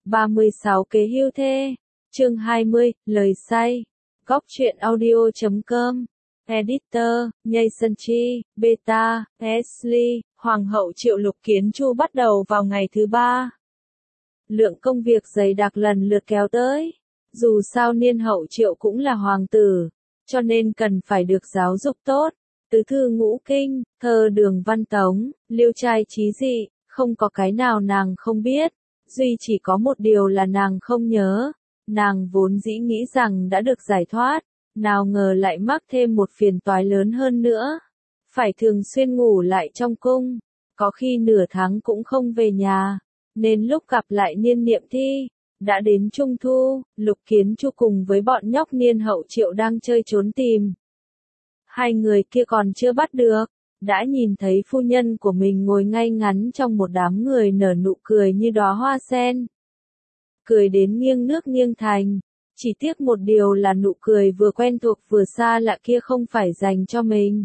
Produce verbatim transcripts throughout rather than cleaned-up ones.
ba mươi sáu Kế hưu thê. Chương hai mươi, lời say. Góc truyện audio chấm com. Editor, Jason Chi, Beta, Ashley, Hoàng hậu Triệu Lục Kiến Chu bắt đầu vào ngày thứ ba. Lượng công việc dày đặc lần lượt kéo tới. Dù sao niên hậu Triệu cũng là hoàng tử, cho nên cần phải được giáo dục tốt. Tứ thư ngũ kinh, thơ đường văn tống, liêu trai trí dị, không có cái nào nàng không biết. Duy chỉ có một điều là nàng không nhớ. Nàng vốn dĩ nghĩ rằng đã được giải thoát, nào ngờ lại mắc thêm một phiền toái lớn hơn nữa. Phải thường xuyên ngủ lại trong cung, có khi nửa tháng cũng không về nhà, nên lúc gặp lại Niên Niệm Thi, đã đến Trung Thu, Lục Kiến Chu cùng với bọn nhóc niên hậu Triệu đang chơi trốn tìm. Hai người kia còn chưa bắt được, đã nhìn thấy phu nhân của mình ngồi ngay ngắn trong một đám người nở nụ cười như đóa hoa sen. Cười đến nghiêng nước nghiêng thành, chỉ tiếc một điều là nụ cười vừa quen thuộc vừa xa lạ kia không phải dành cho mình,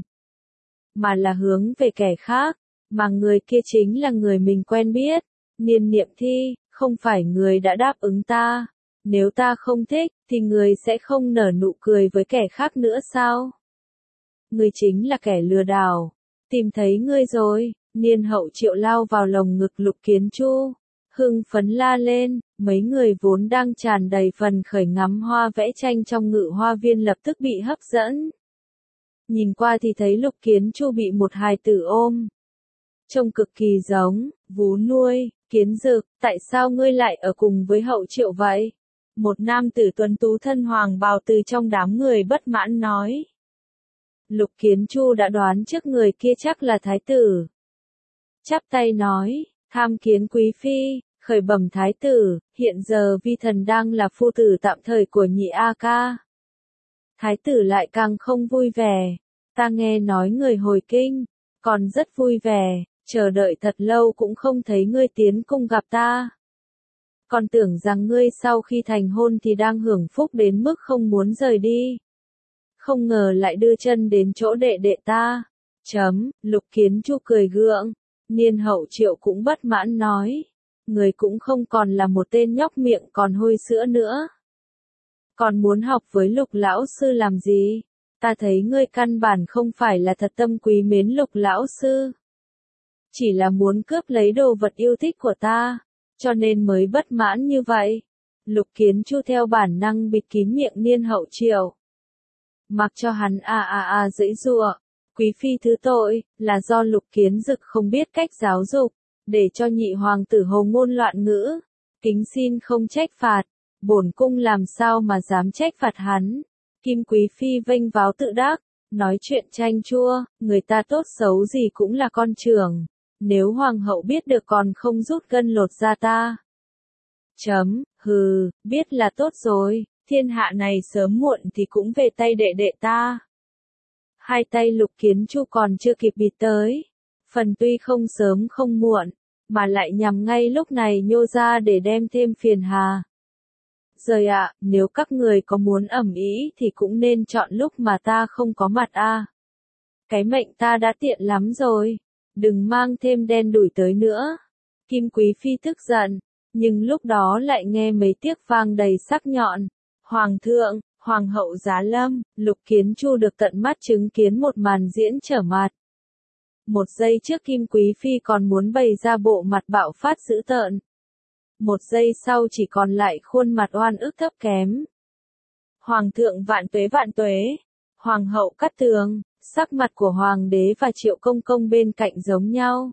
mà là hướng về kẻ khác, mà người kia chính là người mình quen biết. Niên Niệm Thi, không phải người đã đáp ứng ta, nếu ta không thích, thì người sẽ không nở nụ cười với kẻ khác nữa sao? Người chính là kẻ lừa đảo, tìm thấy ngươi rồi. Niên hậu Triệu lao vào lồng ngực Lục Kiến Chu, hưng phấn la lên. Mấy người vốn đang tràn đầy phần khởi ngắm hoa vẽ tranh trong Ngự Hoa Viên lập tức bị hấp dẫn. Nhìn qua thì thấy Lục Kiến Chu bị một hài tử ôm, trông cực kỳ giống vú nuôi. Kiến Dực, tại sao ngươi lại ở cùng với hậu Triệu vậy? Một nam tử tuấn tú thân hoàng bào từ trong đám người bất mãn nói. Lục Kiến Chu đã đoán trước người kia chắc là thái tử. Chắp tay nói, tham kiến quý phi, khởi bẩm thái tử, hiện giờ vi thần đang là phu tử tạm thời của nhị A Ca. Thái tử lại càng không vui vẻ, ta nghe nói người hồi kinh, còn rất vui vẻ, chờ đợi thật lâu cũng không thấy ngươi tiến cung gặp ta. Còn tưởng rằng ngươi sau khi thành hôn thì đang hưởng phúc đến mức không muốn rời đi. Không ngờ lại đưa chân đến chỗ đệ đệ ta. Chấm, Lục Kiến Chu cười gượng. Niên hậu Triệu cũng bất mãn nói. Người cũng không còn là một tên nhóc miệng còn hôi sữa nữa. Còn muốn học với Lục lão sư làm gì? Ta thấy ngươi căn bản không phải là thật tâm quý mến Lục lão sư. Chỉ là muốn cướp lấy đồ vật yêu thích của ta, cho nên mới bất mãn như vậy. Lục Kiến Chu theo bản năng bịt kín miệng niên hậu Triệu, mặc cho hắn a a a giãy giụa. Quý phi thứ tội, là do Lục Kiến Dực không biết cách giáo dục, để cho nhị hoàng tử hồ ngôn loạn ngữ. Kính xin không trách phạt, bổn cung làm sao mà dám trách phạt hắn. Kim quý phi vênh váo tự đắc, nói chuyện chanh chua, người ta tốt xấu gì cũng là con trưởng. Nếu hoàng hậu biết được còn không rút gân lột da ta. Chấm, hừ, biết là tốt rồi, thiên hạ này sớm muộn thì cũng về tay đệ đệ ta. Hai tay Lục Kiến Chu còn chưa kịp bịt tới. Phần tuy không sớm không muộn, mà lại nhằm ngay lúc này nhô ra để đem thêm phiền hà. Rời ạ, à, nếu các người có muốn ẩm ý thì cũng nên chọn lúc mà ta không có mặt a. À. Cái mệnh ta đã tiện lắm rồi. Đừng mang thêm đen đủi tới nữa. Kim quý phi tức giận, nhưng lúc đó lại nghe mấy tiếc vang đầy sắc nhọn. Hoàng thượng, hoàng hậu giá lâm. Lục Kiến Chu được tận mắt chứng kiến một màn diễn trở mặt. Một giây trước Kim quý phi còn muốn bày ra bộ mặt bạo phát dữ tợn. Một giây sau chỉ còn lại khuôn mặt oan ức thấp kém. Hoàng thượng vạn tuế vạn tuế. Hoàng hậu Cát Tường. Sắc mặt của hoàng đế và Triệu công công bên cạnh giống nhau.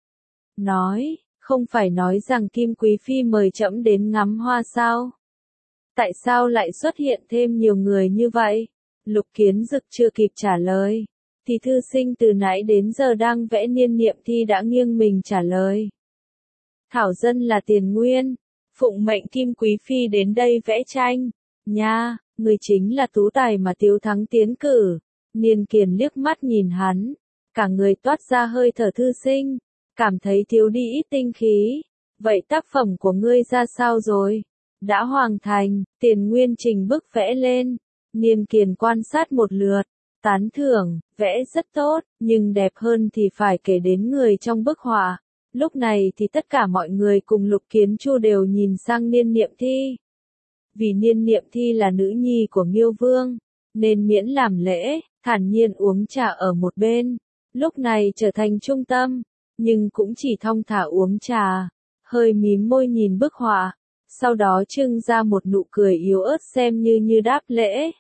Nói, không phải nói rằng Kim quý phi mời trẫm đến ngắm hoa sao? Tại sao lại xuất hiện thêm nhiều người như vậy? Lục Kiến Dực chưa kịp trả lời, thì thư sinh từ nãy đến giờ đang vẽ Niên Niệm Thi đã nghiêng mình trả lời. Thảo dân là Tiền Nguyên, phụng mệnh Kim quý phi đến đây vẽ tranh. Nha, người chính là tú tài mà Tiếu Thắng tiến cử. Niên Kiền liếc mắt nhìn hắn, cả người toát ra hơi thở thư sinh, cảm thấy thiếu đi ít tinh khí. Vậy tác phẩm của ngươi ra sao rồi? Đã hoàn thành. Tiền Nguyên trình bức vẽ lên. Niên Kiền quan sát một lượt, tán thưởng, vẽ rất tốt, nhưng đẹp hơn thì phải kể đến người trong bức họa. Lúc này thì tất cả mọi người cùng Lục Kiến Chu đều nhìn sang Niên Niệm Thi. Vì Niên Niệm Thi là nữ nhi của Nghiêu Vương, nên miễn làm lễ, thản nhiên uống trà ở một bên. Lúc này trở thành trung tâm, nhưng cũng chỉ thong thả uống trà, hơi mím môi nhìn bức họa, sau đó trưng ra một nụ cười yếu ớt xem như như đáp lễ.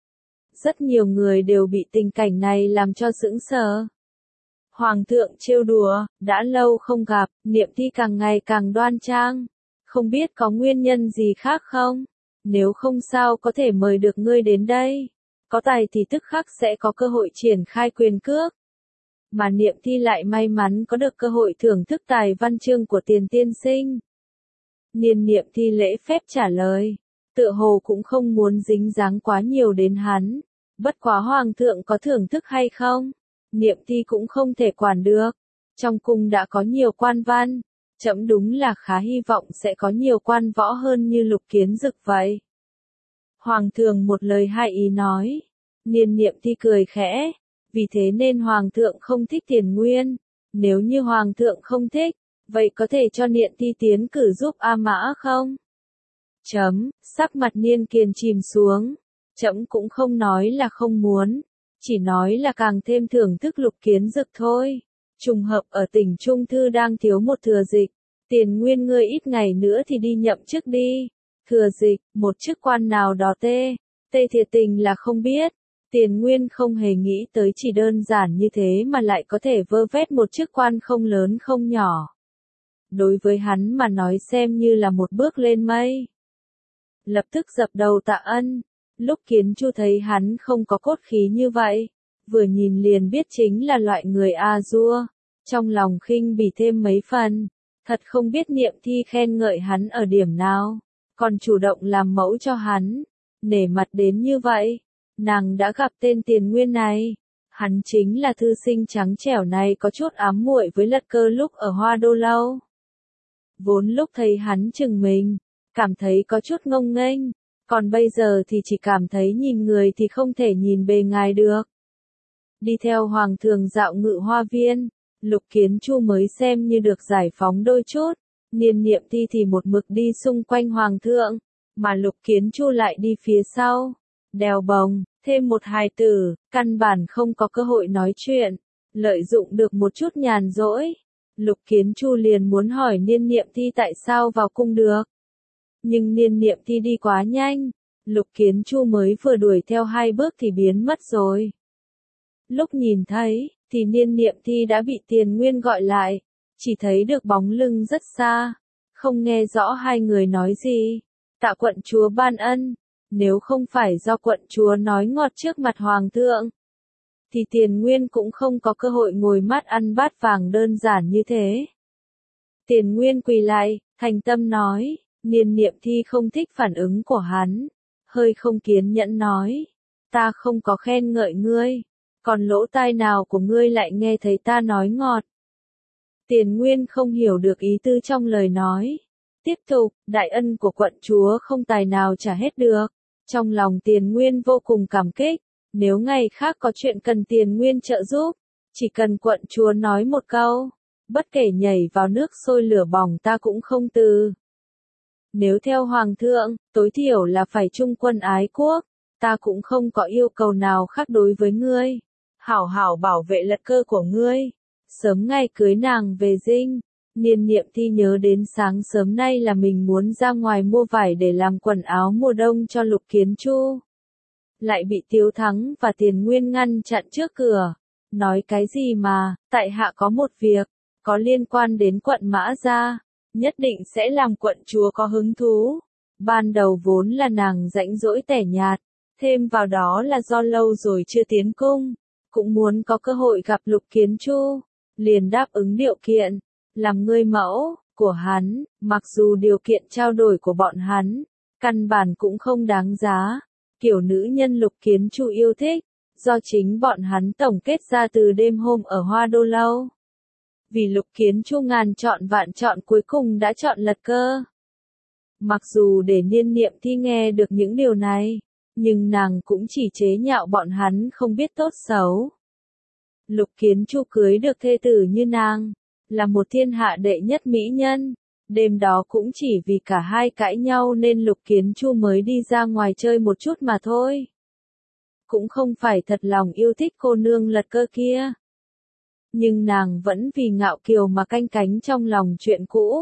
Rất nhiều người đều bị tình cảnh này làm cho sững sờ. Hoàng thượng trêu đùa, đã lâu không gặp, Niệm Thi càng ngày càng đoan trang. Không biết có nguyên nhân gì khác không? Nếu không sao có thể mời được ngươi đến đây. Có tài thì tức khắc sẽ có cơ hội triển khai quyền cước. Mà Niệm Thi lại may mắn có được cơ hội thưởng thức tài văn chương của Tiền tiên sinh. Niên Niệm Thi lễ phép trả lời, tựa hồ cũng không muốn dính dáng quá nhiều đến hắn. Bất quá hoàng thượng có thưởng thức hay không? Niệm Thi cũng không thể quản được. Trong cung đã có nhiều quan văn, trẫm đúng là khá hy vọng sẽ có nhiều quan võ hơn như Lục Kiến Dực vậy. Hoàng thượng một lời hai ý nói. Niên Niệm Thi cười khẽ, vì thế nên hoàng thượng không thích Tiền Nguyên. Nếu như hoàng thượng không thích, vậy có thể cho Niệm Thi tiến cử giúp A Mã không? Chấm, sắc mặt Niên Kiền chìm xuống. Trẫm cũng không nói là không muốn, chỉ nói là càng thêm thưởng thức Lục Kiến Dực thôi. Trùng hợp ở tỉnh Trung Thư đang thiếu một thừa dịch, Tiền Nguyên ngươi ít ngày nữa thì đi nhậm chức đi. Thừa dịch, một chức quan nào đó tê, tê thiệt tình là không biết. Tiền Nguyên không hề nghĩ tới chỉ đơn giản như thế mà lại có thể vơ vét một chức quan không lớn không nhỏ. Đối với hắn mà nói xem như là một bước lên mây. Lập tức dập đầu tạ ân. Lúc Kiến Chu thấy hắn không có cốt khí như vậy, vừa nhìn liền biết chính là loại người a dua, trong lòng khinh bỉ thêm mấy phần, thật không biết Niệm Thi khen ngợi hắn ở điểm nào, còn chủ động làm mẫu cho hắn, nể mặt đến như vậy, nàng đã gặp tên Tiền Nguyên này, hắn chính là thư sinh trắng trẻo này có chút ám muội với Lật Cơ lúc ở Hoa Đô Lâu. Vốn lúc thấy hắn chừng mình, cảm thấy có chút ngông nghênh. Còn bây giờ thì chỉ cảm thấy nhìn người thì không thể nhìn bề ngoài được. Đi theo hoàng thượng dạo ngự hoa viên, Lục Kiến Chu mới xem như được giải phóng đôi chút. Niên Niệm Thi thì một mực đi xung quanh hoàng thượng, mà Lục Kiến Chu lại đi phía sau. Đèo bồng, thêm một hài tử, căn bản không có cơ hội nói chuyện, lợi dụng được một chút nhàn rỗi. Lục Kiến Chu liền muốn hỏi Niên Niệm Thi tại sao vào cung được. Nhưng Niên Niệm Thi đi quá nhanh, Lục Kiến Chu mới vừa đuổi theo hai bước thì biến mất rồi. Lúc nhìn thấy, thì Niên Niệm Thi đã bị Tiền Nguyên gọi lại, chỉ thấy được bóng lưng rất xa, không nghe rõ hai người nói gì. Tạ quận chúa ban ân, nếu không phải do quận chúa nói ngọt trước mặt hoàng thượng, thì Tiền Nguyên cũng không có cơ hội ngồi mắt ăn bát vàng đơn giản như thế. Tiền Nguyên quỳ lại, thành tâm nói. Niên Niệm Thi không thích phản ứng của hắn, hơi không kiên nhẫn nói, ta không có khen ngợi ngươi, còn lỗ tai nào của ngươi lại nghe thấy ta nói ngọt. Tiền Nguyên không hiểu được ý tư trong lời nói, tiếp tục, đại ân của quận chúa không tài nào trả hết được, trong lòng Tiền Nguyên vô cùng cảm kích, nếu ngày khác có chuyện cần Tiền Nguyên trợ giúp, chỉ cần quận chúa nói một câu, bất kể nhảy vào nước sôi lửa bỏng ta cũng không từ. Nếu theo hoàng thượng, tối thiểu là phải trung quân ái quốc, ta cũng không có yêu cầu nào khác đối với ngươi. Hảo hảo bảo vệ Lật Cơ của ngươi, sớm ngày cưới nàng về dinh. Niên Niệm Thi nhớ đến sáng sớm nay là mình muốn ra ngoài mua vải để làm quần áo mùa đông cho Lục Kiến Chu. Lại bị Tiếu Thắng và Tiền Nguyên ngăn chặn trước cửa. Nói cái gì mà, tại hạ có một việc, có liên quan đến quận Mã Gia. Nhất định sẽ làm quận chúa có hứng thú. Ban đầu vốn là nàng rãnh rỗi tẻ nhạt, thêm vào đó là do lâu rồi chưa tiến cung, cũng muốn có cơ hội gặp Lục Kiến Chu, liền đáp ứng điều kiện, làm người mẫu của hắn, mặc dù điều kiện trao đổi của bọn hắn, căn bản cũng không đáng giá, kiểu nữ nhân Lục Kiến Chu yêu thích, do chính bọn hắn tổng kết ra từ đêm hôm ở Hoa Đô Lâu. Vì Lục Kiến Chu ngàn chọn vạn chọn cuối cùng đã chọn Lật Cơ. Mặc dù để Niên Niệm Thi nghe được những điều này, nhưng nàng cũng chỉ chế nhạo bọn hắn không biết tốt xấu. Lục Kiến Chu cưới được thê tử như nàng, là một thiên hạ đệ nhất mỹ nhân. Đêm đó cũng chỉ vì cả hai cãi nhau nên Lục Kiến Chu mới đi ra ngoài chơi một chút mà thôi. Cũng không phải thật lòng yêu thích cô nương Lật Cơ kia. Nhưng nàng vẫn vì ngạo kiều mà canh cánh trong lòng chuyện cũ.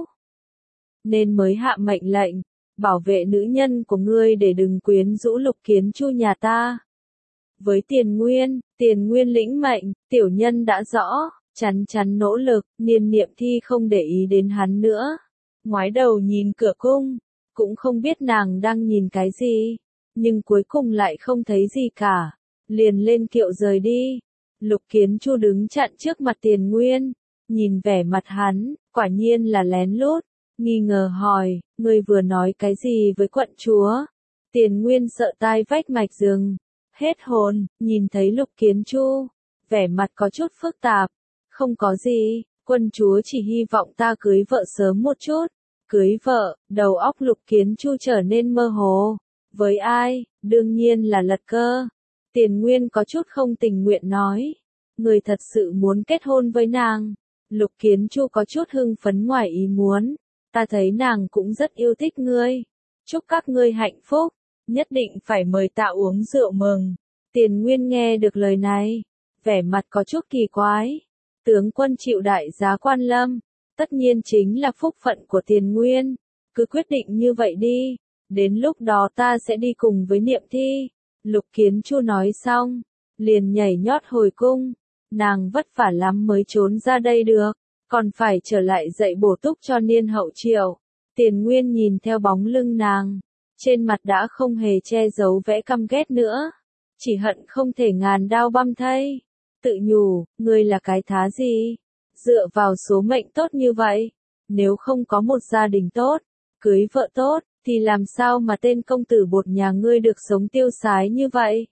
Nên mới hạ mệnh lệnh, bảo vệ nữ nhân của ngươi để đừng quyến rũ Lục Kiến Chu nhà ta. Với Tiền Nguyên, Tiền Nguyên lĩnh mệnh, tiểu nhân đã rõ, chắn chắn nỗ lực, Niên Niệm Thi không để ý đến hắn nữa. Ngoái đầu nhìn cửa cung, cũng không biết nàng đang nhìn cái gì, nhưng cuối cùng lại không thấy gì cả, liền lên kiệu rời đi. Lục Kiến Chu đứng chặn trước mặt Tiền Nguyên, nhìn vẻ mặt hắn, quả nhiên là lén lút, nghi ngờ hỏi, ngươi vừa nói cái gì với quận chúa? Tiền Nguyên sợ tai vách mạch rừng, hết hồn, nhìn thấy Lục Kiến Chu, vẻ mặt có chút phức tạp, không có gì, quân chúa chỉ hy vọng ta cưới vợ sớm một chút. Cưới vợ, đầu óc Lục Kiến Chu trở nên mơ hồ. Với ai? Đương nhiên là Lật Cơ. Tiền Nguyên có chút không tình nguyện nói. Người thật sự muốn kết hôn với nàng. Lục Kiến Chu có chút hưng phấn ngoài ý muốn. Ta thấy nàng cũng rất yêu thích ngươi. Chúc các ngươi hạnh phúc. Nhất định phải mời ta uống rượu mừng. Tiền Nguyên nghe được lời này. Vẻ mặt có chút kỳ quái. Tướng quân chịu đại giá quan lâm. Tất nhiên chính là phúc phận của Tiền Nguyên. Cứ quyết định như vậy đi. Đến lúc đó ta sẽ đi cùng với Niệm Thi. Lục Kiến Chu nói xong. Liền nhảy nhót hồi cung. Nàng vất vả lắm mới trốn ra đây được. Còn phải trở lại dạy bổ túc cho Niên Hậu Triệu. Tiền Nguyên nhìn theo bóng lưng nàng. Trên mặt đã không hề che giấu vẻ căm ghét nữa. Chỉ hận không thể ngàn đao băm thây. Tự nhủ, ngươi là cái thá gì? Dựa vào số mệnh tốt như vậy, nếu không có một gia đình tốt, cưới vợ tốt, thì làm sao mà tên công tử bột nhà ngươi được sống tiêu sái như vậy?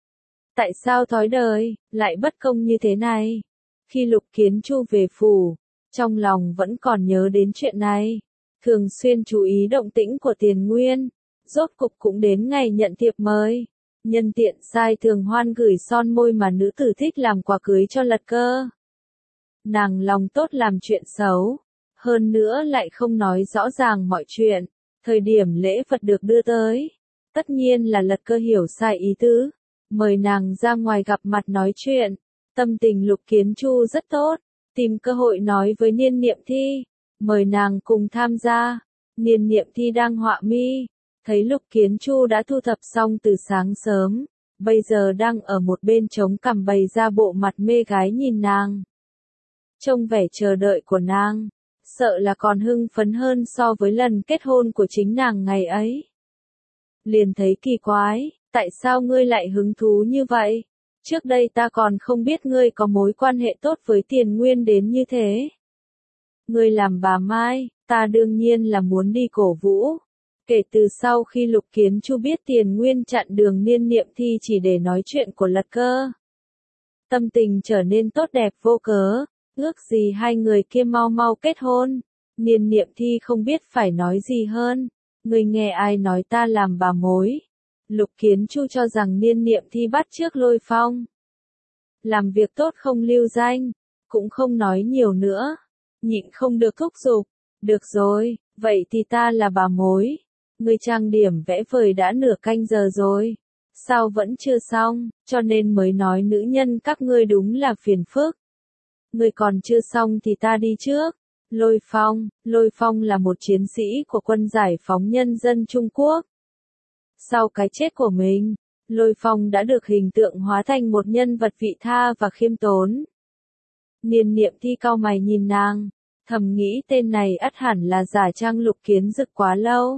Tại sao thói đời, lại bất công như thế này? Khi Lục Kiến Chu về phủ, trong lòng vẫn còn nhớ đến chuyện này, thường xuyên chú ý động tĩnh của Tiền Nguyên, rốt cục cũng đến ngày nhận thiệp mời. Nhân tiện sai Thường Hoan gửi son môi mà nữ tử thích làm quà cưới cho Lật Cơ. Nàng lòng tốt làm chuyện xấu, hơn nữa lại không nói rõ ràng mọi chuyện. Thời điểm lễ vật được đưa tới, tất nhiên là Lật Cơ hiểu sai ý tứ, mời nàng ra ngoài gặp mặt nói chuyện. Tâm tình Lục Kiến Chu rất tốt, tìm cơ hội nói với Niên Niệm Thi, mời nàng cùng tham gia. Niên Niệm Thi đang họa mi, thấy Lục Kiến Chu đã thu thập xong từ sáng sớm, bây giờ đang ở một bên chống cằm bày ra bộ mặt mê gái nhìn nàng. Trông vẻ chờ đợi của nàng, sợ là còn hưng phấn hơn so với lần kết hôn của chính nàng ngày ấy. Liền thấy kỳ quái, tại sao ngươi lại hứng thú như vậy? Trước đây ta còn không biết ngươi có mối quan hệ tốt với Tiền Nguyên đến như thế. Ngươi làm bà Mai, ta đương nhiên là muốn đi cổ vũ. Kể từ sau khi Lục Kiến Chu biết Tiền Nguyên chặn đường Niên Niệm Thi chỉ để nói chuyện của Lật Cơ, tâm tình trở nên tốt đẹp vô cớ. Ước gì hai người kia mau mau kết hôn. Niên Niệm Thi không biết phải nói gì hơn. Ngươi nghe ai nói ta làm bà mối? Lục Kiến Chu cho rằng Niên Niệm Thi bắt chước Lôi Phong. Làm việc tốt không lưu danh, cũng không nói nhiều nữa. Nhịn không được thúc giục. Được rồi, vậy thì ta là bà mối. Ngươi trang điểm vẽ vời đã nửa canh giờ rồi. Sao vẫn chưa xong, cho nên mới nói nữ nhân các ngươi đúng là phiền phức. Ngươi còn chưa xong thì ta đi trước. Lôi Phong, Lôi Phong là một chiến sĩ của quân giải phóng nhân dân Trung Quốc. Sau cái chết của mình, Lôi Phong đã được hình tượng hóa thành một nhân vật vị tha và khiêm tốn. Niên Niệm Thi cau mày nhìn nàng, thầm nghĩ tên này ắt hẳn là giả trang Lục Kiến Dực quá lâu.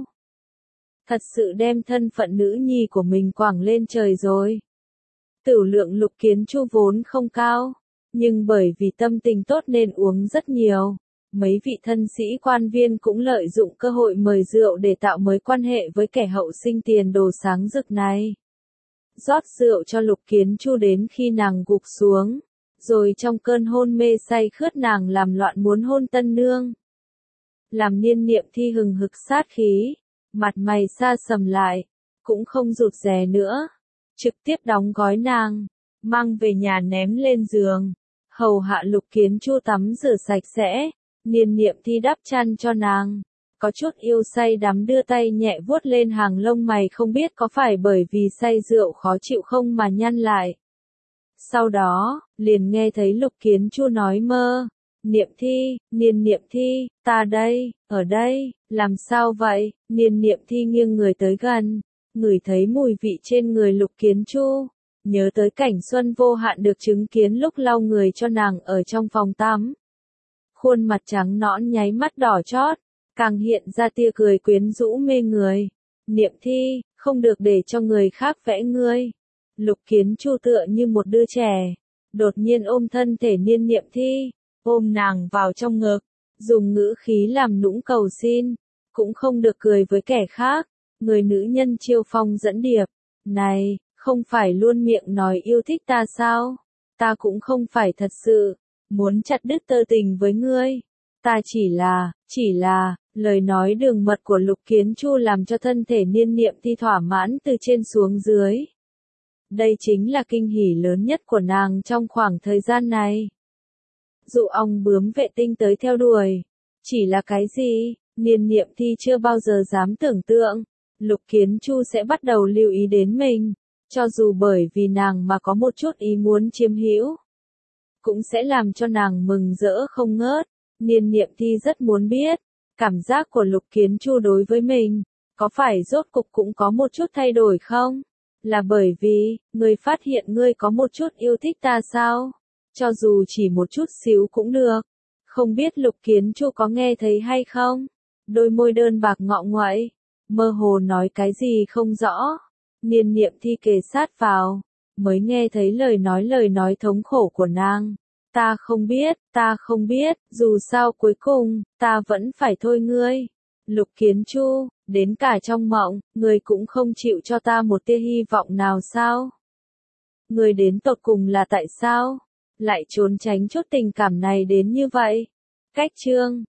Thật sự đem thân phận nữ nhi của mình quảng lên trời rồi. Tửu lượng Lục Kiến Chu vốn không cao, nhưng bởi vì tâm tình tốt nên uống rất nhiều. Mấy vị thân sĩ quan viên cũng lợi dụng cơ hội mời rượu để tạo mối quan hệ với kẻ hậu sinh tiền đồ sáng rực này. Rót rượu cho Lục Kiến Chu đến khi nàng gục xuống, rồi trong cơn hôn mê say khướt nàng làm loạn muốn hôn tân nương. Làm Niên Niệm Thi hừng hực sát khí, mặt mày xa sầm lại, cũng không rụt rè nữa, trực tiếp đóng gói nàng, mang về nhà ném lên giường. hầu hạ Lục Kiến Chu tắm rửa sạch sẽ, Niên Niệm Thi đắp chăn cho nàng. Có chút yêu say đắm đưa tay nhẹ vuốt lên hàng lông mày, không biết có phải bởi vì say rượu khó chịu không mà nhăn lại. Sau đó, liền nghe thấy Lục Kiến Chu nói mơ, Niệm Thi, Niên Niệm Thi, ta đây, ở đây, làm sao vậy? Niên Niệm Thi nghiêng người tới gần, ngửi thấy mùi vị trên người Lục Kiến Chu, nhớ tới cảnh xuân vô hạn được chứng kiến lúc lau người cho nàng ở trong phòng tắm. Khuôn mặt trắng nõn nháy mắt đỏ chót, càng hiện ra tia cười quyến rũ mê người. Niệm Thi, không được để cho người khác vẽ ngươi. Lục Kiến Chu tựa như một đứa trẻ, đột nhiên ôm thân thể Niên Niệm Thi, ôm nàng vào trong ngực, dùng ngữ khí làm nũng cầu xin, cũng không được cười với kẻ khác, người nữ nhân chiêu phong dẫn điệp. Này, không phải luôn miệng nói yêu thích ta sao? Ta cũng không phải thật sự muốn chặt đứt tơ tình với ngươi. Ta chỉ là, chỉ là, lời nói đường mật của Lục Kiến Chu làm cho thân thể Niên Niệm Thi thỏa mãn từ trên xuống dưới. Đây chính là kinh hỉ lớn nhất của nàng trong khoảng thời gian này. Dụ ong bướm vệ tinh tới theo đuổi. Chỉ là cái gì? Niên Niệm Thi chưa bao giờ dám tưởng tượng, Lục Kiến Chu sẽ bắt đầu lưu ý đến mình, cho dù bởi vì nàng mà có một chút ý muốn chiếm hữu, cũng sẽ làm cho nàng mừng rỡ không ngớt. Niên Niệm Thi rất muốn biết, cảm giác của Lục Kiến Chu đối với mình, có phải rốt cục cũng có một chút thay đổi không? Là bởi vì, ngươi phát hiện ngươi có một chút yêu thích ta sao? Cho dù chỉ một chút xíu cũng được. Không biết Lục Kiến Chu có nghe thấy hay không? Đôi môi đơn bạc ngọ nguậy, mơ hồ nói cái gì không rõ. Niên Niệm Thi kề sát vào, mới nghe thấy lời nói lời nói thống khổ của nàng. Ta không biết, ta không biết, dù sao cuối cùng, ta vẫn phải thôi ngươi. Lục Kiến Chu, đến cả trong mộng, ngươi cũng không chịu cho ta một tia hy vọng nào sao? Ngươi đến tột cùng là tại sao? Lại trốn tránh chút tình cảm này đến như vậy? Cách chương